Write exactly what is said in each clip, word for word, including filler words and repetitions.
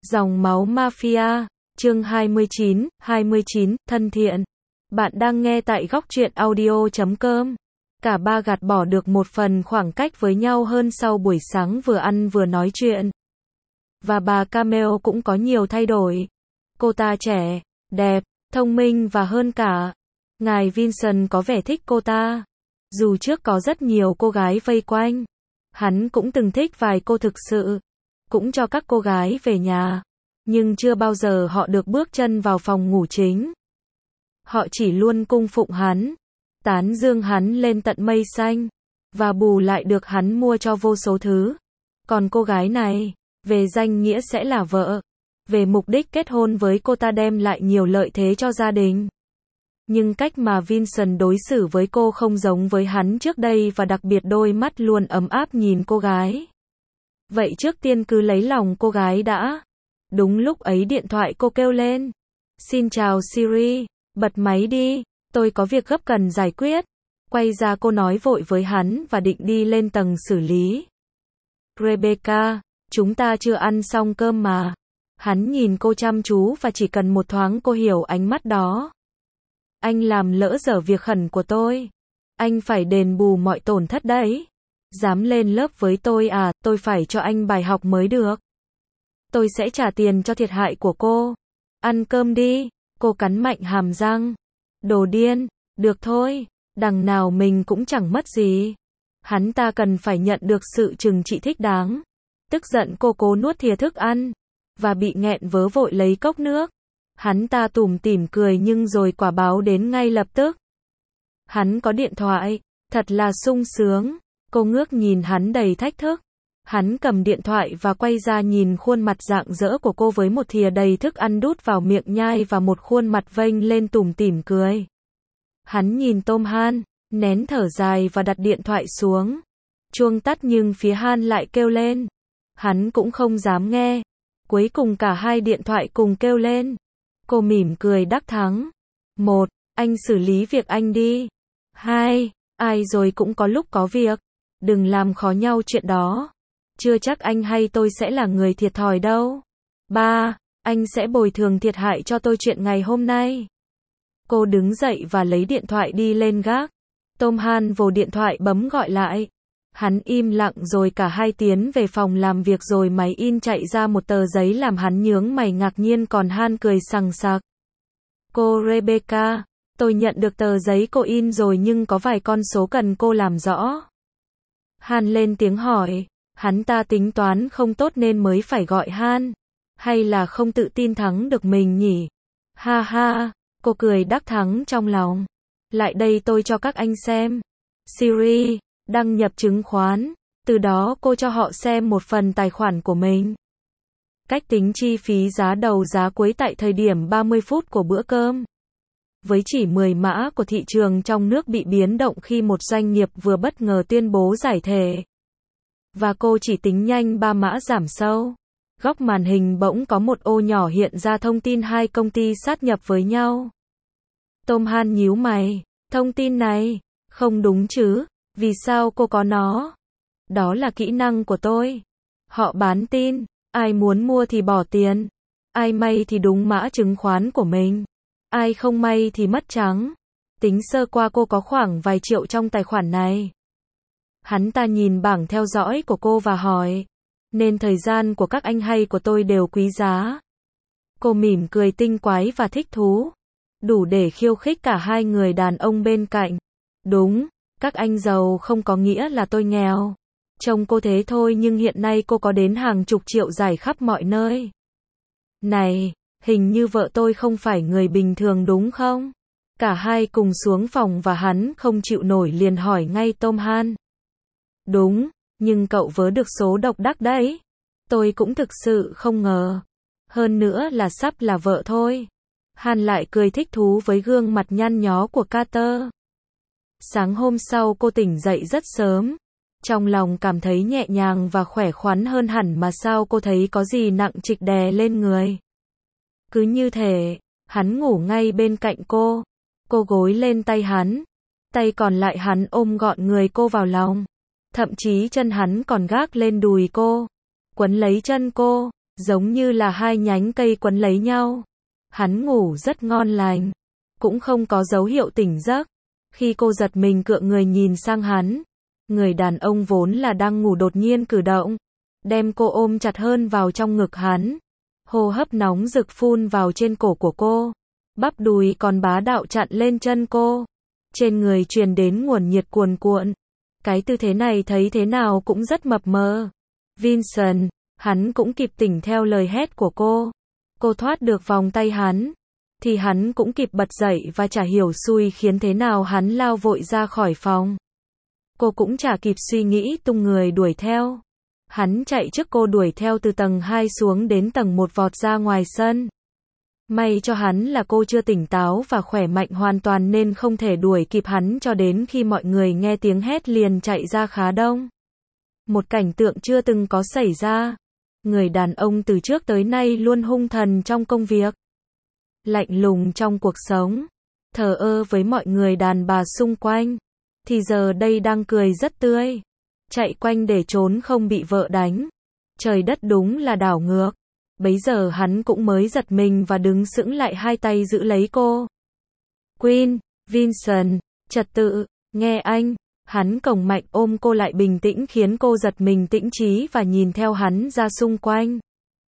Dòng máu mafia, chương hai mươi chín, hai mươi chín, thân thiện. Bạn đang nghe tại góc truyện audio chấm com. Cả ba gạt bỏ được một phần khoảng cách với nhau hơn sau buổi sáng vừa ăn vừa nói chuyện. Và bà Camille cũng có nhiều thay đổi. Cô ta trẻ, đẹp, thông minh và hơn cả. Ngài Vincent có vẻ thích cô ta. Dù trước có rất nhiều cô gái vây quanh, hắn cũng từng thích vài cô thực sự. Cũng cho các cô gái về nhà. Nhưng chưa bao giờ họ được bước chân vào phòng ngủ chính. Họ chỉ luôn cung phụng hắn, tán dương hắn lên tận mây xanh, và bù lại được hắn mua cho vô số thứ. Còn cô gái này, về danh nghĩa sẽ là vợ, về mục đích kết hôn với cô ta đem lại nhiều lợi thế cho gia đình. Nhưng cách mà Vincent đối xử với cô không giống với hắn trước đây và đặc biệt đôi mắt luôn ấm áp nhìn cô gái. Vậy trước tiên cứ lấy lòng cô gái đã. Đúng lúc ấy điện thoại cô kêu lên. Xin chào Siri, bật máy đi, tôi có việc gấp cần giải quyết. Quay ra cô nói vội với hắn và định đi lên tầng xử lý. Rebecca, chúng ta chưa ăn xong cơm mà. Hắn nhìn cô chăm chú và chỉ cần một thoáng cô hiểu ánh mắt đó. Anh làm lỡ dở việc khẩn của tôi. Anh phải đền bù mọi tổn thất đấy. Dám lên lớp với tôi à, tôi phải cho anh bài học mới được. Tôi sẽ trả tiền cho thiệt hại của cô. Ăn cơm đi, cô cắn mạnh hàm răng. Đồ điên, được thôi, đằng nào mình cũng chẳng mất gì. Hắn ta cần phải nhận được sự trừng trị thích đáng. Tức giận cô cố nuốt thìa thức ăn, và bị nghẹn vớ vội lấy cốc nước. Hắn ta tủm tỉm cười nhưng rồi quả báo đến ngay lập tức. Hắn có điện thoại, thật là sung sướng. Cô ngước nhìn hắn đầy thách thức. Hắn cầm điện thoại và quay ra nhìn khuôn mặt rạng rỡ của cô với một thìa đầy thức ăn đút vào miệng nhai và một khuôn mặt vênh lên tủm tỉm cười. Hắn nhìn Tom Han, nén thở dài và đặt điện thoại xuống. Chuông tắt nhưng phía Han lại kêu lên. Hắn cũng không dám nghe. Cuối cùng cả hai điện thoại cùng kêu lên. Cô mỉm cười đắc thắng. Một, anh xử lý việc anh đi. Hai, ai rồi cũng có lúc có việc. Đừng làm khó nhau chuyện đó. Chưa chắc anh hay tôi sẽ là người thiệt thòi đâu. Ba, anh sẽ bồi thường thiệt hại cho tôi chuyện ngày hôm nay. Cô đứng dậy và lấy điện thoại đi lên gác. Tom Han vồ điện thoại bấm gọi lại. Hắn im lặng rồi cả hai tiến về phòng làm việc rồi máy in chạy ra một tờ giấy làm hắn nhướng mày ngạc nhiên còn Han cười sằng sặc. Cô Rebecca, tôi nhận được tờ giấy cô in rồi nhưng có vài con số cần cô làm rõ. Han lên tiếng hỏi. Hắn ta tính toán không tốt nên mới phải gọi Han. Hay là không tự tin thắng được mình nhỉ? Ha ha, cô cười đắc thắng trong lòng. Lại đây tôi cho các anh xem. Siri, đăng nhập chứng khoán. Từ đó cô cho họ xem một phần tài khoản của mình. Cách tính chi phí giá đầu giá cuối tại thời điểm ba mươi phút của bữa cơm. Với chỉ mười mã của thị trường trong nước bị biến động khi một doanh nghiệp vừa bất ngờ tuyên bố giải thể. Và cô chỉ tính nhanh ba mã giảm sâu. Góc màn hình bỗng có một ô nhỏ hiện ra thông tin hai công ty sát nhập với nhau. Tom Han nhíu mày. Thông tin này, không đúng chứ, vì sao cô có nó? Đó là kỹ năng của tôi. Họ bán tin, ai muốn mua thì bỏ tiền. Ai may thì đúng mã chứng khoán của mình. Ai không may thì mất trắng. Tính sơ qua cô có khoảng vài triệu trong tài khoản này. Hắn ta nhìn bảng theo dõi của cô và hỏi. Nên thời gian của các anh hay của tôi đều quý giá. Cô mỉm cười tinh quái và thích thú. Đủ để khiêu khích cả hai người đàn ông bên cạnh. Đúng, các anh giàu không có nghĩa là tôi nghèo. Trông cô thế thôi nhưng hiện nay cô có đến hàng chục triệu rải khắp mọi nơi. Này, hình như vợ tôi không phải người bình thường đúng không? Cả hai cùng xuống phòng và hắn không chịu nổi liền hỏi ngay Tom Han. Đúng, nhưng cậu vớ được số độc đắc đấy. Tôi cũng thực sự không ngờ. Hơn nữa là sắp là vợ thôi. Han lại cười thích thú với gương mặt nhăn nhó của Carter. Sáng hôm sau cô tỉnh dậy rất sớm. Trong lòng cảm thấy nhẹ nhàng và khỏe khoắn hơn hẳn mà sao cô thấy có gì nặng trịch đè lên người. Cứ như thể, hắn ngủ ngay bên cạnh cô. Cô gối lên tay hắn. Tay còn lại hắn ôm gọn người cô vào lòng. Thậm chí chân hắn còn gác lên đùi cô. Quấn lấy chân cô. giống như là hai nhánh cây quấn lấy nhau. Hắn ngủ rất ngon lành, cũng không có dấu hiệu tỉnh giấc. Khi cô giật mình cựa người nhìn sang hắn, người đàn ông vốn là đang ngủ đột nhiên cử động, đem cô ôm chặt hơn vào trong ngực hắn. Hô hấp nóng rực phun vào trên cổ của cô, bắp đùi còn bá đạo chặn lên chân cô. Trên người truyền đến nguồn nhiệt cuồn cuộn. Cái tư thế này thấy thế nào cũng rất mập mờ. Vincent, hắn cũng kịp tỉnh theo lời hét của cô. Cô thoát được vòng tay hắn, thì hắn cũng kịp bật dậy và chả hiểu xui khiến thế nào hắn lao vội ra khỏi phòng. Cô cũng chả kịp suy nghĩ tung người đuổi theo. Hắn chạy trước cô đuổi theo từ tầng hai xuống đến tầng một vọt ra ngoài sân. May cho hắn là cô chưa tỉnh táo và khỏe mạnh hoàn toàn nên không thể đuổi kịp hắn cho đến khi mọi người nghe tiếng hét liền chạy ra khá đông. Một cảnh tượng chưa từng có xảy ra. Người đàn ông từ trước tới nay luôn hung thần trong công việc, lạnh lùng trong cuộc sống, thờ ơ với mọi người đàn bà xung quanh, thì giờ đây đang cười rất tươi, chạy quanh để trốn không bị vợ đánh. Trời đất đúng là đảo ngược. Bấy giờ hắn cũng mới giật mình và đứng sững lại, hai tay giữ lấy cô. Queen, Vincent, trật tự, nghe anh. Hắn còng mạnh ôm cô lại bình tĩnh khiến cô giật mình tĩnh trí và nhìn theo hắn ra xung quanh.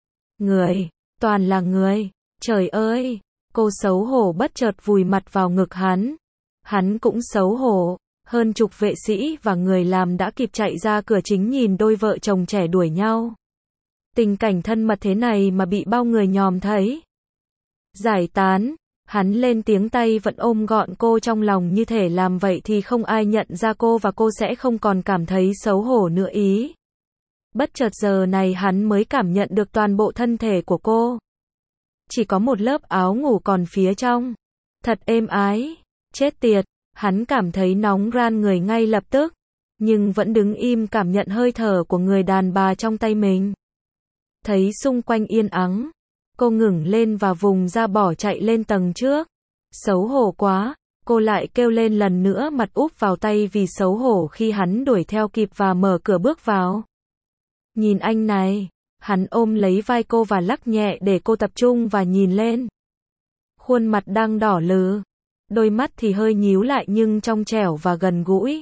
Người, toàn là người. Trời ơi, cô xấu hổ bất chợt vùi mặt vào ngực hắn. Hắn cũng xấu hổ. Hơn chục vệ sĩ và người làm đã kịp chạy ra cửa chính nhìn đôi vợ chồng trẻ đuổi nhau. Tình cảnh thân mật thế này mà bị bao người nhòm thấy. Giải tán, hắn lên tiếng, tay vẫn ôm gọn cô trong lòng, như thể làm vậy thì không ai nhận ra cô và cô sẽ không còn cảm thấy xấu hổ nữa ý. Bất chợt giờ này hắn mới cảm nhận được toàn bộ thân thể của cô. Chỉ có một lớp áo ngủ còn phía trong. Thật êm ái. Chết tiệt, hắn cảm thấy nóng ran người ngay lập tức. Nhưng vẫn đứng im cảm nhận hơi thở của người đàn bà trong tay mình. Thấy xung quanh yên ắng, cô ngẩng lên và vùng ra bỏ chạy lên tầng trước. Xấu hổ quá, cô lại kêu lên lần nữa, mặt úp vào tay vì xấu hổ khi hắn đuổi theo kịp và mở cửa bước vào. Nhìn anh này, hắn ôm lấy vai cô và lắc nhẹ để cô tập trung và nhìn lên. Khuôn mặt đang đỏ lừ, đôi mắt thì hơi nhíu lại nhưng trong trẻo và gần gũi.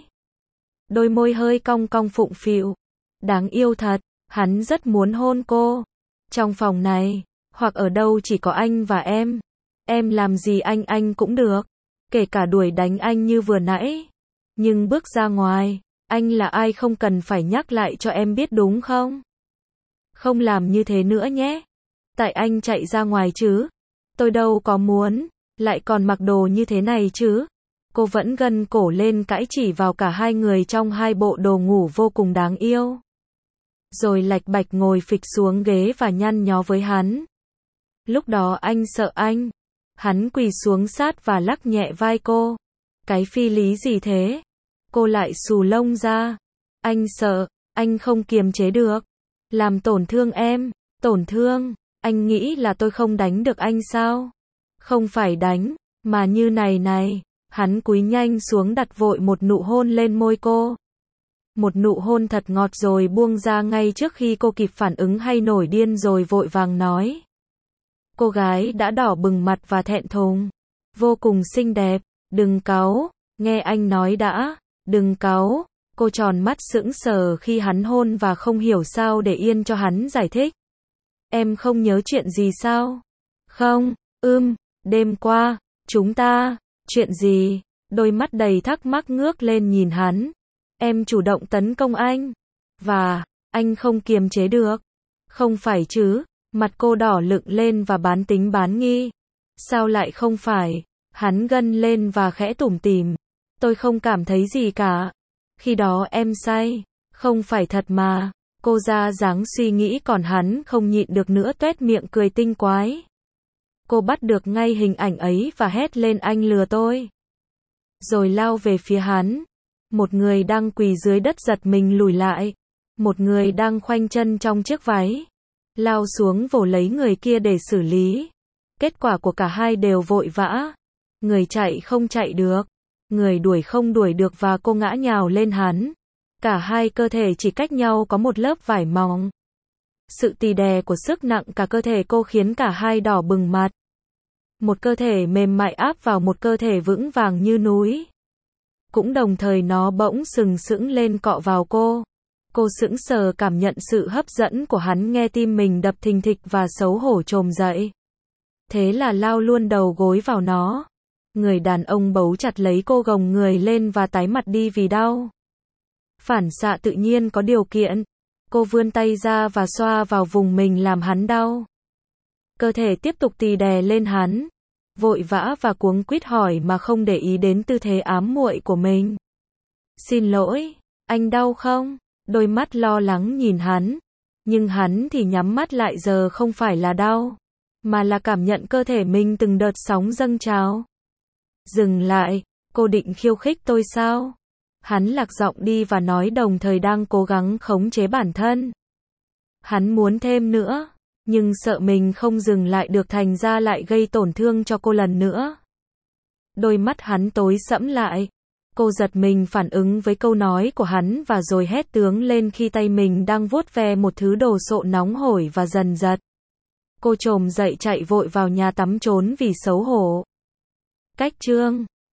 Đôi môi hơi cong cong phụng phịu, đáng yêu thật. Hắn rất muốn hôn cô. Trong phòng này, hoặc ở đâu chỉ có anh và em. Em làm gì anh anh cũng được. Kể cả đuổi đánh anh như vừa nãy. Nhưng bước ra ngoài, anh là ai không cần phải nhắc lại cho em biết đúng không? Không làm như thế nữa nhé. Tại anh chạy ra ngoài chứ. Tôi đâu có muốn, lại còn mặc đồ như thế này chứ. Cô vẫn gân cổ lên cãi chỉ vào cả hai người trong hai bộ đồ ngủ vô cùng đáng yêu. Rồi lạch bạch ngồi phịch xuống ghế và nhăn nhó với hắn. Lúc đó anh sợ anh. Hắn quỳ xuống sát và lắc nhẹ vai cô. Cái phi lý gì thế? Cô lại xù lông ra. Anh sợ, anh không kiềm chế được. Làm tổn thương em, tổn thương. Anh nghĩ là tôi không đánh được anh sao? Không phải đánh, mà như này này. Hắn cúi nhanh xuống đặt vội một nụ hôn lên môi cô. Một nụ hôn thật ngọt rồi buông ra ngay trước khi cô kịp phản ứng hay nổi điên rồi vội vàng nói. Cô gái đã đỏ bừng mặt và thẹn thùng. Vô cùng xinh đẹp, đừng cáu, nghe anh nói đã, đừng cáu. Cô tròn mắt sững sờ khi hắn hôn và không hiểu sao để yên cho hắn giải thích. Em không nhớ chuyện gì sao? Không, ưm, đêm qua, chúng ta, chuyện gì? Đôi mắt đầy thắc mắc ngước lên nhìn hắn. Em chủ động tấn công anh. Và, anh không kiềm chế được. Không phải chứ, mặt cô đỏ lựng lên và bán tính bán nghi. Sao lại không phải? Hắn gân lên và khẽ tủm tỉm. Tôi không cảm thấy gì cả. Khi đó em say. Không phải thật mà. Cô ra dáng suy nghĩ còn hắn không nhịn được nữa tuét miệng cười tinh quái. Cô bắt được ngay hình ảnh ấy và hét lên anh lừa tôi. Rồi lao về phía hắn. Một người đang quỳ dưới đất giật mình lùi lại. Một người đang khoanh chân trong chiếc váy. Lao xuống vồ lấy người kia để xử lý. Kết quả của cả hai đều vội vã. Người chạy không chạy được. Người đuổi không đuổi được và cô ngã nhào lên hắn. Cả hai cơ thể chỉ cách nhau có một lớp vải mỏng. Sự tì đè của sức nặng cả cơ thể cô khiến cả hai đỏ bừng mặt. Một cơ thể mềm mại áp vào một cơ thể vững vàng như núi. Cũng đồng thời nó bỗng sừng sững lên cọ vào cô. Cô sững sờ cảm nhận sự hấp dẫn của hắn, nghe tim mình đập thình thịch và xấu hổ trồm dậy. Thế là lao luôn đầu gối vào nó. Người đàn ông bấu chặt lấy cô, gồng người lên và tái mặt đi vì đau. Phản xạ tự nhiên có điều kiện. Cô vươn tay ra và xoa vào vùng mình làm hắn đau. Cơ thể tiếp tục tì đè lên hắn. Vội vã và cuống quýt hỏi mà không để ý đến tư thế ám muội của mình. Xin lỗi, anh đau không? Đôi mắt lo lắng nhìn hắn. Nhưng hắn thì nhắm mắt lại, giờ không phải là đau, mà là cảm nhận cơ thể mình từng đợt sóng dâng trào. Dừng lại, cô định khiêu khích tôi sao? Hắn lạc giọng đi và nói, đồng thời đang cố gắng khống chế bản thân. Hắn muốn thêm nữa, nhưng sợ mình không dừng lại được, thành ra lại gây tổn thương cho cô lần nữa. Đôi mắt hắn tối sẫm lại. Cô giật mình phản ứng với câu nói của hắn và rồi hét tướng lên khi tay mình đang vuốt ve một thứ đồ sộ nóng hổi và dần giật. Cô trồm dậy chạy vội vào nhà tắm trốn vì xấu hổ. Cách chương